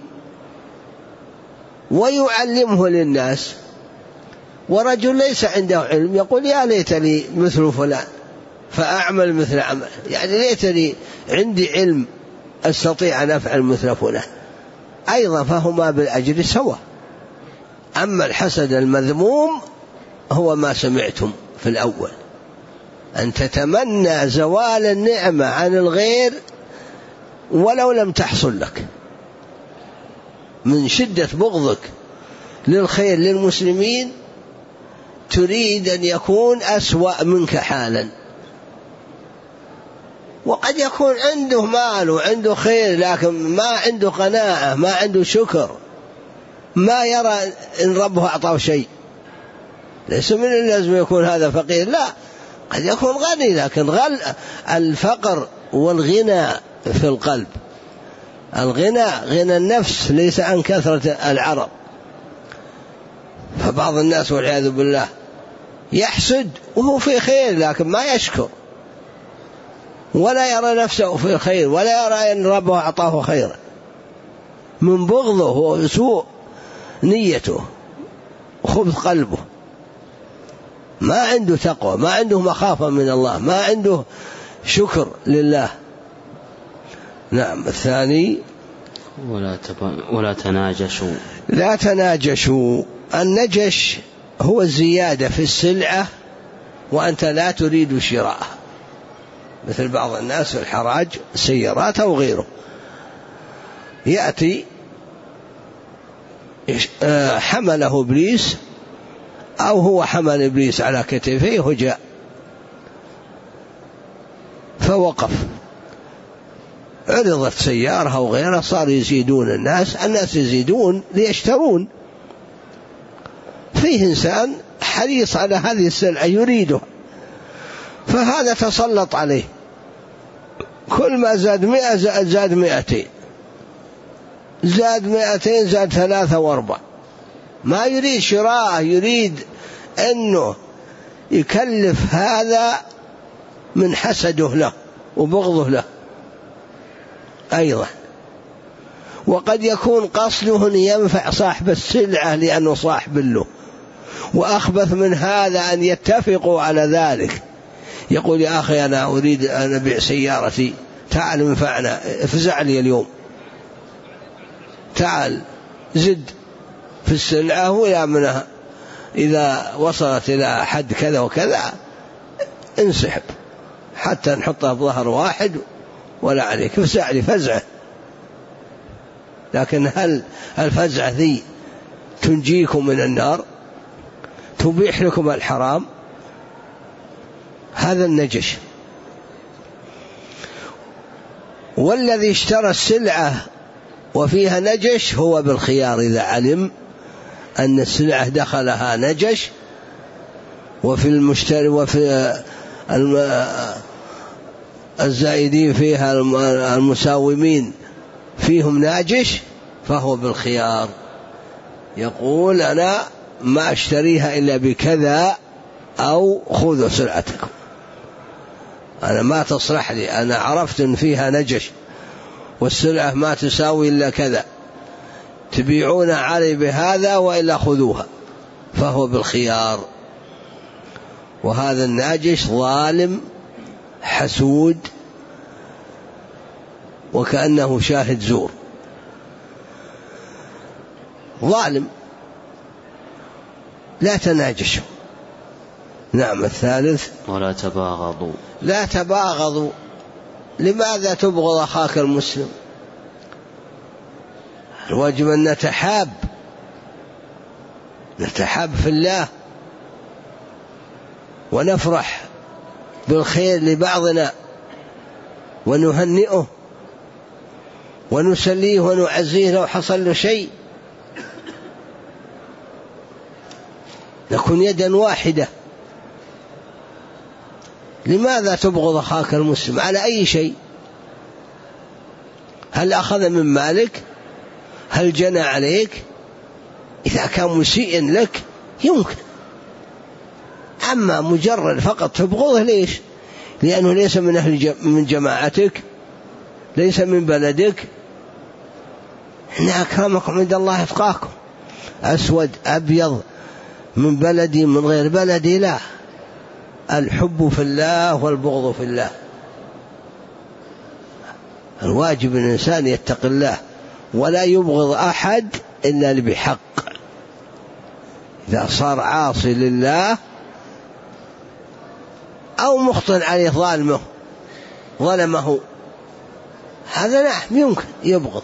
ويعلمه للناس. ورجل ليس عنده علم يقول يا ليتني مثل فلان فأعمل مثل عمل، يعني ليتني عندي علم أستطيع أن أفعل مثل فلان، أيضا فهما بالأجر سواء. أما الحسد المذموم هو ما سمعتم في الأول، أن تتمنى زوال النعمة عن الغير ولو لم تحصل لك، من شدة بغضك للخير للمسلمين تريد أن يكون أسوأ منك حالا. وقد يكون عنده مال وعنده خير لكن ما عنده قناعة، ما عنده شكر، ما يرى إن ربه أعطاه شيء. ليس من اللازم يكون هذا فقير، لا، قد يكون غني لكن الفقر والغنى في القلب. الغنى غنى النفس ليس عن كثرة العرض. فبعض الناس والعياذ بالله يحسد وهو في خير لكن ما يشكر، ولا يرى نفسه في خير، ولا يرى أن ربه أعطاه خيرا، من بغضه وسوء نيته وخبث قلبه، ما عنده تقوى، ما عنده مخافة من الله، ما عنده شكر لله. نعم. الثاني ولا تناجشوا. لا تناجشوا. النجش هو الزيادة في السلعة وأنت لا تريد شراءها، مثل بعض الناس في الحراج سيارات أو غيره، يأتي حمله إبليس أو هو حمل إبليس على كتفيه وجاء فوقف، عرضت سيارة أو غيرها، صار يزيدون الناس يزيدون ليشترون. فيه إنسان حريص على هذه السلعة يريدها، فهذا تسلط عليه، كل ما زاد 100 زاد 200، زاد 200 زاد 3 و4، ما يريد شراءه، يريد أنه يكلف هذا من حسده له وبغضه له أيضا. وقد يكون قصده أن ينفع صاحب السلعة لأنه صاحب له، وأخبث من هذا أن يتفقوا على ذلك، يقول يا أخي أنا أريد أن أبيع سيارتي، تعال انفعنا، افزع لي اليوم، تعال زد في السلعة ويا منها، إذا وصلت إلى حد كذا وكذا انسحب حتى نحطها بظهر واحد ولا عليك، افزع لي فزعة. لكن هل الفزعة ذي تنجيكم من النار؟ تبيح لكم الحرام؟ هذا النجش. والذي اشترى السلعة وفيها نجش هو بالخيار إذا علم أن السلعة دخلها نجش، وفي المشتري وفي الزائدين فيها المساومين فيهم ناجش، فهو بالخيار، يقول أنا ما أشتريها إلا بكذا، أو خذوا سلعتكم، أنا ما تصلح لي، أنا عرفت أن فيها نجش والسلعة ما تساوي إلا كذا، تبيعون علي بهذا وإلا خذوها، فهو بالخيار. وهذا الناجش ظالم حسود وكأنه شاهد زور، ظالم. لا تناجشوا. نعم. الثالث ولا تباغضوا. لا تباغضوا. لماذا تبغض أخاك المسلم؟ الواجب أن نتحاب في الله، ونفرح بالخير لبعضنا، ونهنئه ونسليه ونعزيه لو حصل له شيء، نكون يدا واحدة. لماذا تبغض أخاك المسلم على أي شيء؟ هل أخذ من مالك؟ هل جنى عليك؟ إذا كان مسيئا لك يمكن، أما مجرد فقط تبغضه، ليش؟ لأنه ليس من جماعتك، ليس من بلدك. إن أكرمكم عند الله أتقاكم. أسود أبيض، من بلدي من غير بلدي، لا. الحب في الله والبغض في الله. الواجب الإنسان يتقي الله ولا يبغض أحد إلا بحق. إذا صار عاصي لله أو مخطئ عليه ظلمه، هذا نعم يمكن يبغض.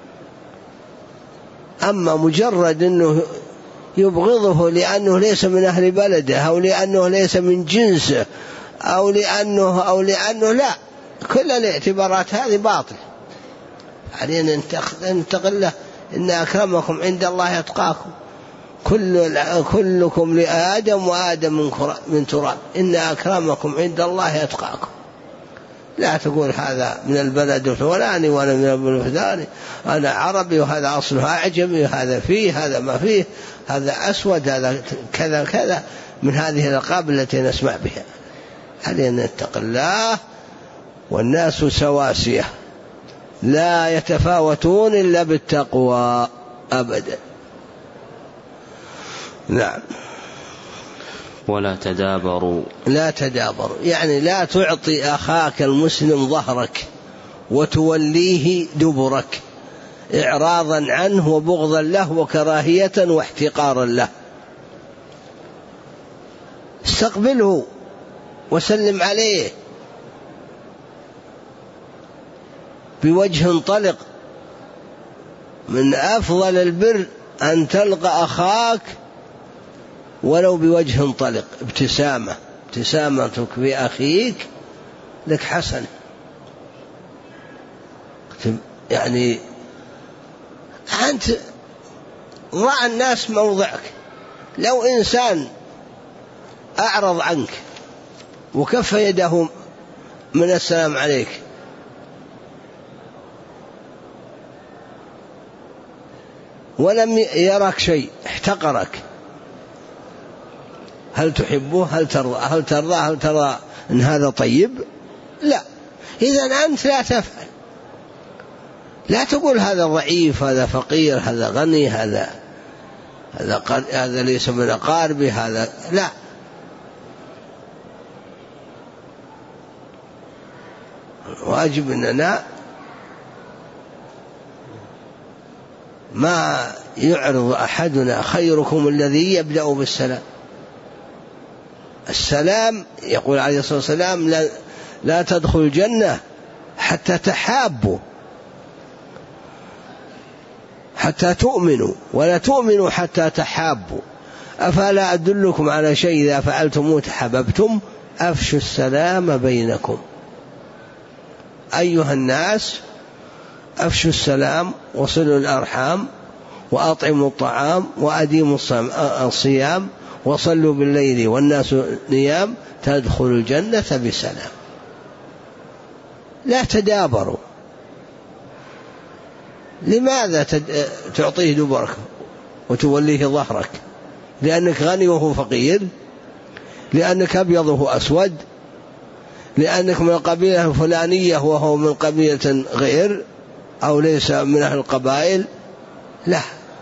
أما مجرد أنه يبغضه لأنه ليس من أهل بلده، أو لأنه ليس من جنسه، أو لأنه لا، كل الاعتبارات هذه باطل. علينا نتقي الله. إن أكرمكم عند الله أتقاكم. كلكم لآدم وآدم من تراب. إن أكرمكم عند الله أتقاكم. لا تقول هذا من البلد الفلاني وأنا من البلد الفلاني، أنا عربي وهذا أصله أعجمي، وهذا فيه هذا ما فيه، هذا أسود هذا كذا كذا، من هذه الألقاب التي نسمع بها. علينا نتقي الله. والناس سواسية لا يتفاوتون إلا بالتقوى أبدا. نعم. ولا تدابروا. يعني لا تعطي أخاك المسلم ظهرك وتوليه دبرك، إعراضا عنه وبغضا له وكراهية واحتقارا له. استقبله وسلم عليه بوجه طلق. من أفضل البر أن تلقى أخاك ولو بوجه طلق، ابتسامتك بأخيك لك حسن. يعني أنت ضع الناس موضعك. لو إنسان أعرض عنك وكف يده من السلام عليك، ولم يرك شيء، احتقرك، هل تحبه؟ هل ترضى أن هذا طيب؟ لا. إذن أنت لا تفعل. لا تقول هذا ضعيف، هذا فقير، هذا غني، هذا ليس من أقاربي، هذا لا. واجب أننا ما يعرض أحدنا خيركم الذي يبدأ بالسلام. السلام يقول عليه الصلاة والسلام لا تدخل الجنة حتى تحابوا، حتى تؤمنوا، ولا تؤمنوا حتى تحابوا. أفلا أدلكم على شيء إذا فعلتموه تحاببتم؟ أفشوا السلام بينكم. أيها الناس أفشوا السلام وصلوا الأرحام وأطعموا الطعام وأديموا الصيام وصلوا بالليل والناس نيام تدخلوا الجنة بسلام. لا تدابروا. لماذا تعطيه دبرك وتوليه ظهرك؟ لأنك غني وهو فقير؟ لأنك أبيض وهو أسود؟ لأنك من القبيلة الفلانية وهو من قبيلة غير أو ليس من أهل القبائل؟ لا،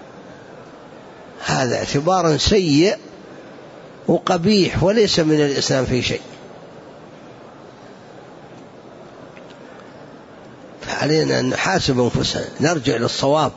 هذا اعتبار سيء وقبيح وليس من الإسلام في شيء. علينا أن نحاسب أنفسنا، نرجع للصواب.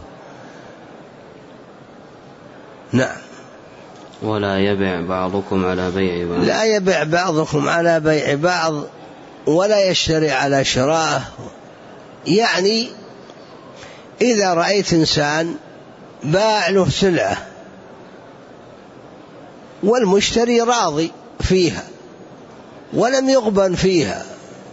نعم. ولا يبع بعضكم على بيع بعض. لا يبع بعضكم على بيع بعض ولا يشتري على شراءه. يعني إذا رأيت إنسان باع له سلعة والمشتري راضي فيها ولم يغبن فيها،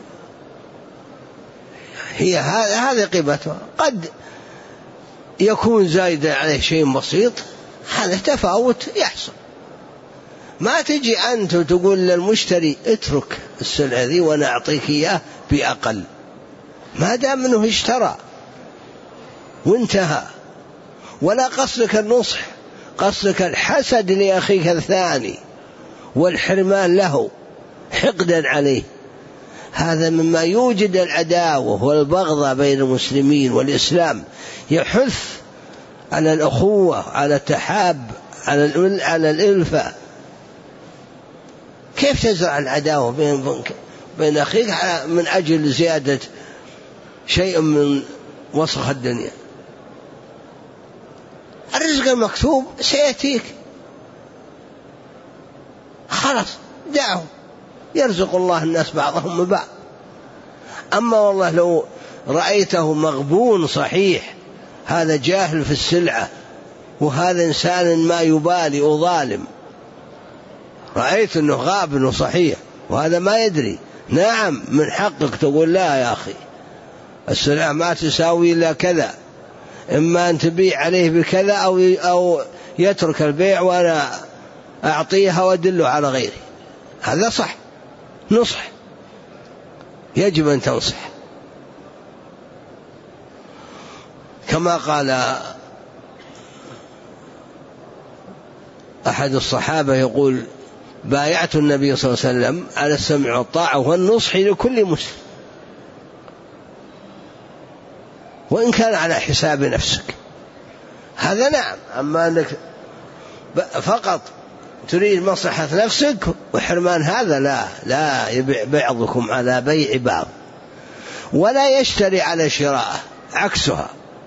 هي هذه قيمتها، قد يكون زايدا عليه شيء بسيط، هذا تفاوت يحصل. ما تجي أنت وتقول للمشتري اترك السلعة ذي وأنا أعطيك إياه بأقل، ما دام أنه اشترى وانتهى. ولا قصدك النصح، قصدك الحسد لأخيك الثاني والحرمان له حقدا عليه. هذا مما يوجد العداوة والبغضة بين المسلمين، والإسلام يحث على الأخوة، على التحاب، على الألفة. كيف تزرع العداوة بين أخيك من أجل زيادة شيء من وسخ الدنيا؟ الرزق المكتوب سيأتيك، خلاص دعه، يرزق الله الناس بعضهم من بعض. أما والله لو رأيته مغبون صحيح، هذا جاهل في السلعة وهذا إنسان ما يبالي وظالم، رأيت أنه غابن صحيح وهذا ما يدري، نعم من حقك تقول لا يا أخي السلعة ما تساوي إلا كذا، إما أن تبيع عليه بكذا أو يترك البيع وأنا أعطيها وأدله على غيره. هذا صح، نصح، يجب أن تنصح. كما قال أحد الصحابة يقول بايعت النبي صلى الله عليه وسلم على السمع والطاعة والنصح لكل مسلم، وإن كان على حساب نفسك. هذا نعم. أما أنك فقط تريد مصلحة نفسك وحرمان هذا لا يبيع بعضكم على بيع بعض ولا يشتري على شراءه، عكسها.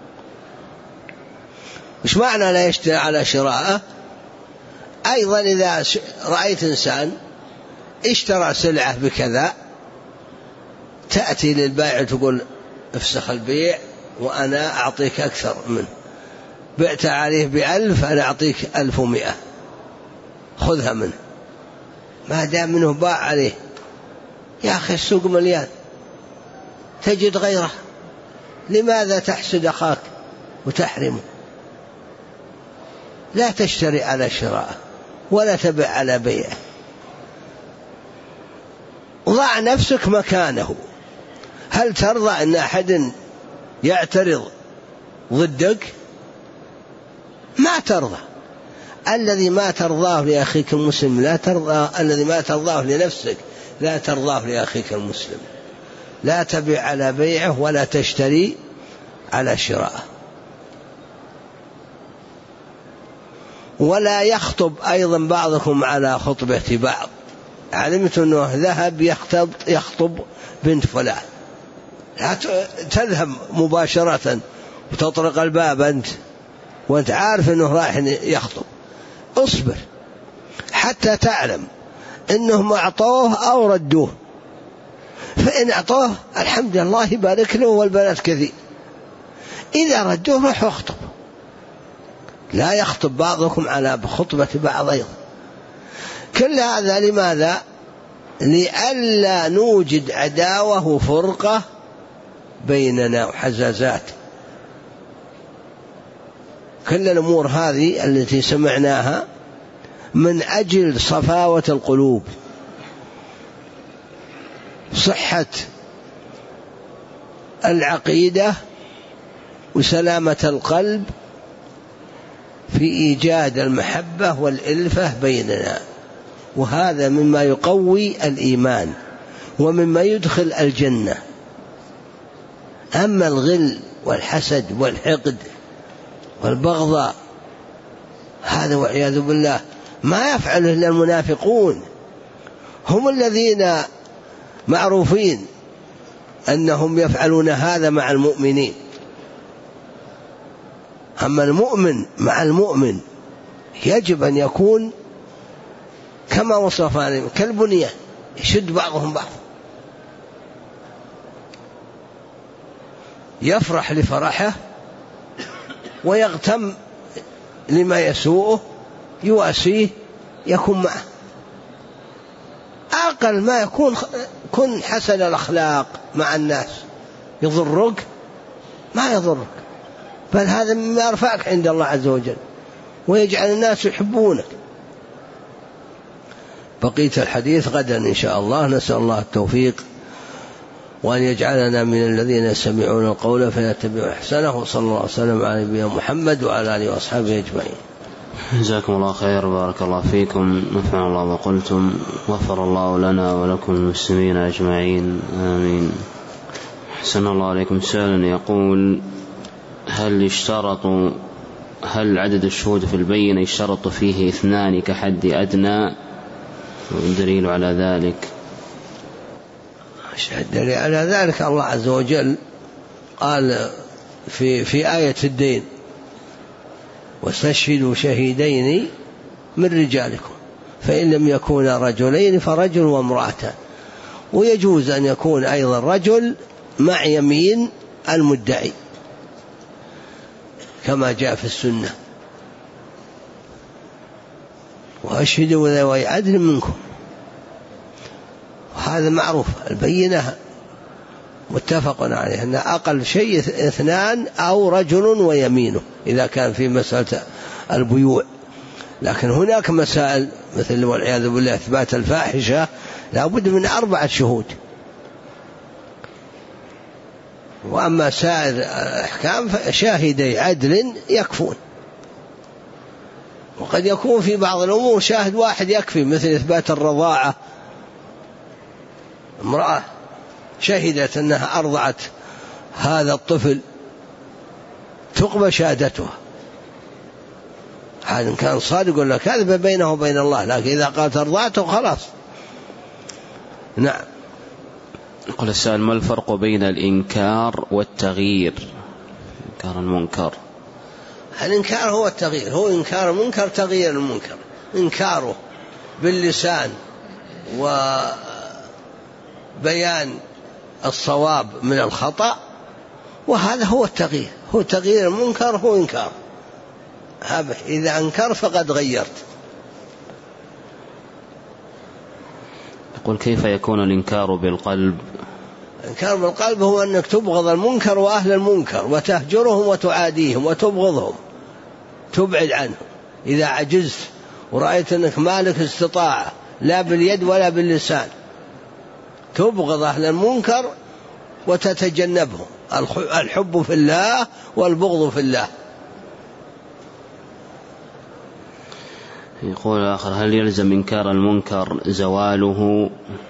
مش معنى لا يشتري على شراءه؟ أيضا إذا رأيت إنسان اشترى سلعة بكذا، تأتي للبائع تقول افسخ البيع وأنا أعطيك أكثر منه، بعت عليه ب1000 أنا أعطيك 1100، خذها منه، ما دام منه باع عليه. يا أخي السوق مليان، تجد غيره، لماذا تحسد أخاك وتحرمه؟ لا تشتري على شراءه ولا تبع على بيعه. ضع نفسك مكانه. هل ترضى أن أحد يعترض ضدك؟ ما ترضى. الذي ما ترضاه لأخيك المسلم لا ترضى، الذي ما ترضاه لنفسك لا ترضاه لأخيك المسلم. لا تبع على بيعه ولا تشتري على شراءه. ولا يخطب أيضا بعضكم على خطبة بعض. علمت أنه ذهب يخطب بنت فلان، لا تذهب مباشرة وتطرق الباب أنت وأنت عارف أنه رايح يخطب. اصبر حتى تعلم أنهم أعطوه أو ردوه، فإن أعطوه الحمد لله يبارك له والبنات كثير، إذا ردوه روح اخطب. لا يخطب بعضكم على خطبة بعض أيضا. كل هذا لماذا؟ لئلا نوجد عداوة وفرقة بيننا وحزازات. كل الأمور هذه التي سمعناها من أجل صفاوة القلوب، صحة العقيدة وسلامة القلب، في إيجاد المحبة والإلفة بيننا. وهذا مما يقوي الإيمان ومما يدخل الجنة. أما الغل والحسد والحقد والبغضاء هذا والعياذ بالله ما يفعله إلا المنافقون، هم الذين معروفين أنهم يفعلون هذا مع المؤمنين. أما المؤمن مع المؤمن يجب أن يكون كما وصف عليهم كالبنيان يشد بعضهم بعض، يفرح لفرحه ويغتم لما يسوءه، يواسيه، يكون معه. أقل ما يكون كن حسن الأخلاق مع الناس. يضرك ما يضرك، بل هذا مما يرفعك عند الله عز وجل ويجعل الناس يحبونك. بقية الحديث غدا إن شاء الله. نسأل الله التوفيق وأن يجعلنا من الذين يستمعون القول فيتبعون أحسنه. وصلى الله وسلم على نبينا محمد وعلى آله وأصحابه أجمعين. جزاكم الله خير، بارك الله فيكم، نفع الله ما قلتم، غفر الله لنا ولكم المسلمين أجمعين، آمين. أحسن الله عليكم. سؤال يقول: هل عدد الشهود في البينة يشترط فيه 2 كحد أدنى؟ والدليل على ذلك؟ الدليل على ذلك الله عز وجل قال في آية الدين: واستشهدوا شهيدين من رجالكم فإن لم يكونا رجلين فرجل وامرأتان. ويجوز أن يكون أيضا رجل مع يمين المدعي كما جاء في السنة: وأشهدوا ذوي عدل منكم. وهذا معروف، البينة متفق عليه أن أقل شيء 2 أو رجل ويمينه إذا كان في مسألة البيوع. لكن هناك مسائل مثل والعياذ بالله إثبات الفاحشة لا بد من 4 شهود. وأما سائر الأحكام فشاهدي عدل يكفون. وقد يكون في بعض الأمور شاهد واحد يكفي، مثل إثبات الرضاعة. امرأة شهدت أنها أرضعت هذا الطفل تقبل شهادتها، هذا إن كان صادق ولا كاذب بينه وبين الله، لكن إذا قالت أرضعته خلاص. نعم. يقول السائل: ما الفرق بين الإنكار والتغيير؟ إنكار المنكر. الإنكار هو التغيير، هو إنكار المنكر تغيير المنكر، إنكاره باللسان وبيان الصواب من الخطأ، وهذا هو التغيير، هو تغيير المنكر، هو إنكار. إذا أنكر فقد غيرت. يقول: كيف يكون الإنكار بالقلب؟ الإنكار بالقلب هو أنك تبغض المنكر وأهل المنكر وتهجرهم وتعاديهم وتبغضهم، تبعد عنهم. إذا عجزت ورأيت أنك مالك استطاعة لا باليد ولا باللسان، تبغض أهل المنكر وتتجنبهم. الحب في الله والبغض في الله. يقول آخر: هل يلزم إنكار المنكر زواله؟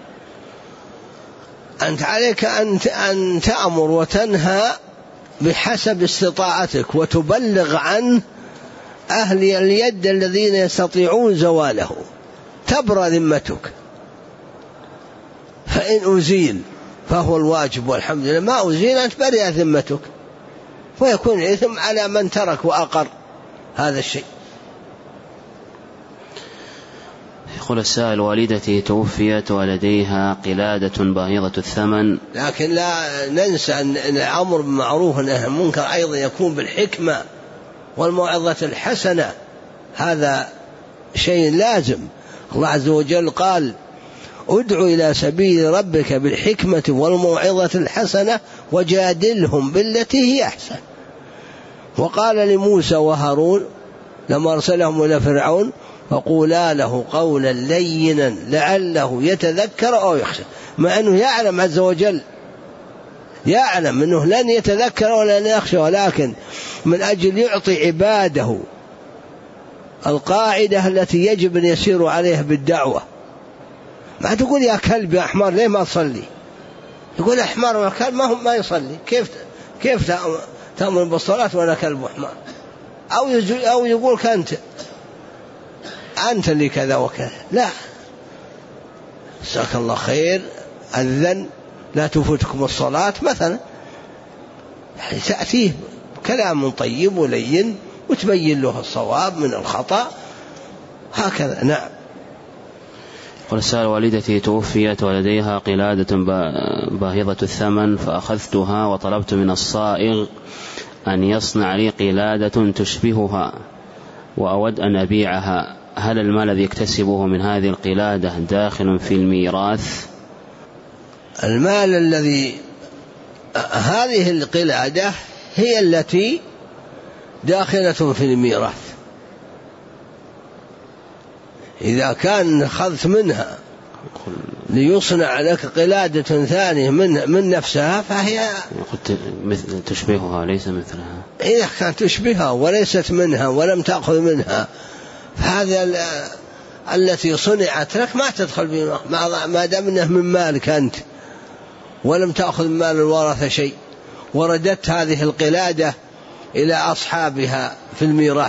أنت عليك أن تأمر وتنهى بحسب استطاعتك، وتبلغ عن أهل اليد الذين يستطيعون زواله، تبرى ذمتك. فإن أزيل فهو الواجب والحمد لله، ما أزيل أنت برئ ذمتك، ويكون الإثم على من ترك وأقر هذا الشيء. يقول السائل: والدتي توفيت ولديها قلادة باهظة الثمن. لكن لا ننسى أن الأمر بالمعروف والنهي عن المنكر أيضا يكون بالحكمة والموعظة الحسنة، هذا شيء لازم. الله عز وجل قال: ادع إلى سبيل ربك بالحكمة والموعظة الحسنة وجادلهم بالتي هي أحسن. وقال لموسى وهارون لما أرسلهم إلى فرعون: فقولا له قولا لينا لعله يتذكر أو يخشى. مع أنه يعلم عز وجل، يعلم أنه لن يتذكر ولا يخشى، ولكن من أجل يعطي عباده القاعدة التي يجب أن يسيروا عليها بالدعوة. ما تقول يا كلب يا حمار ليه ما تصلي؟ يقول حمار وكلب ما يصلي، كيف تأمر بالصلاة ولا كلب وحمار؟ أو يقول أنت اللي كذا وكذا. لا، جزاك الله خير، أذن لا تفوتكم الصلاة مثلا، يعني تأتيه كلام طيب ولين وتبين له الصواب من الخطأ هكذا. نعم. قال السائل: والدتي توفيت ولديها قلادة باهظة الثمن، فأخذتها وطلبت من الصائغ أن يصنع لي قلادة تشبهها وأود أن أبيعها، هل المال الذي يكتسبه من هذه القلادة داخل في الميراث؟ المال الذي هذه القلادة هي التي داخلة في الميراث. إذا كان أخذت منها ليصنع لك قلادة ثانية من نفسها فهي تشبهها ليس مثلها. إذا كانت تشبهها وليست منها ولم تأخذ منها فهذا التي صنعت لك ما تدخل بها ما دام أنه من مالك أنت ولم تأخذ من مال الورثة شيء، وردت هذه القلادة إلى أصحابها في الميراث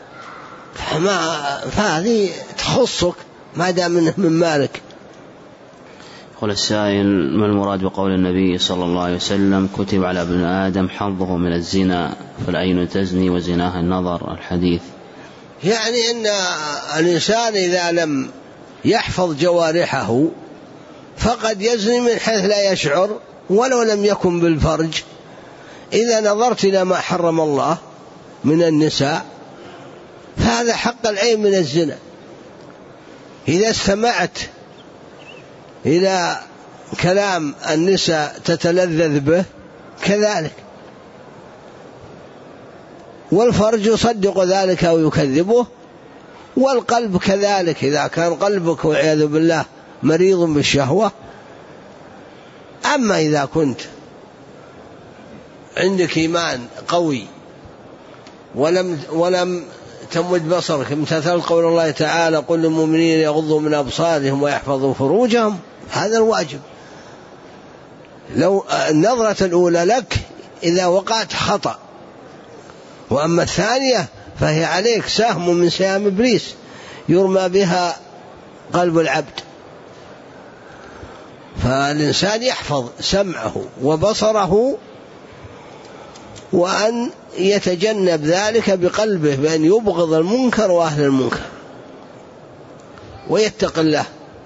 فهذه تخصك ما دام أنه من مالك. قال السائل: ما المراد بقول النبي صلى الله عليه وسلم: كتب على ابن آدم حظه من الزنا فالعين تزني وزناها النظر؟ الحديث يعني أن الإنسان إذا لم يحفظ جوارحه فقد يزني من حيث لا يشعر ولو لم يكن بالفرج. إذا نظرت إلى ما حرم الله من النساء فهذا حق العين من الزنا. إذا استمعت إلى كلام النساء تتلذذ به كذلك، والفرج يصدق ذلك أو يكذبه، والقلب كذلك إذا كان قلبك والعياذ بالله مريض بالشهوة. أما إذا كنت عندك إيمان قوي ولم تمد بصرك امتثل قول الله تعالى: قل للمؤمنين يغضوا من أبصارهم ويحفظوا فروجهم، هذا الواجب. لو النظرة الأولى لك إذا وقعت خطأ، وأما الثانية فهي عليك سهم من سهام إبليس يرمى بها قلب العبد. فالإنسان يحفظ سمعه وبصره وأن يتجنب ذلك بقلبه بأن يبغض المنكر وأهل المنكر ويتق الله،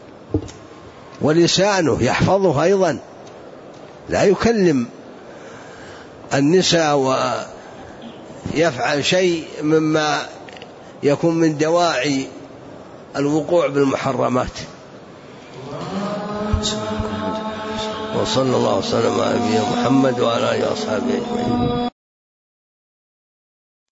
ولسانه يحفظه أيضا لا يكلم النساء ويفعل شيء مما يكون من دواعي الوقوع بالمحرمات. وصلى الله وسلم على نبينا محمد وعلى آله وأصحابه أجمعين.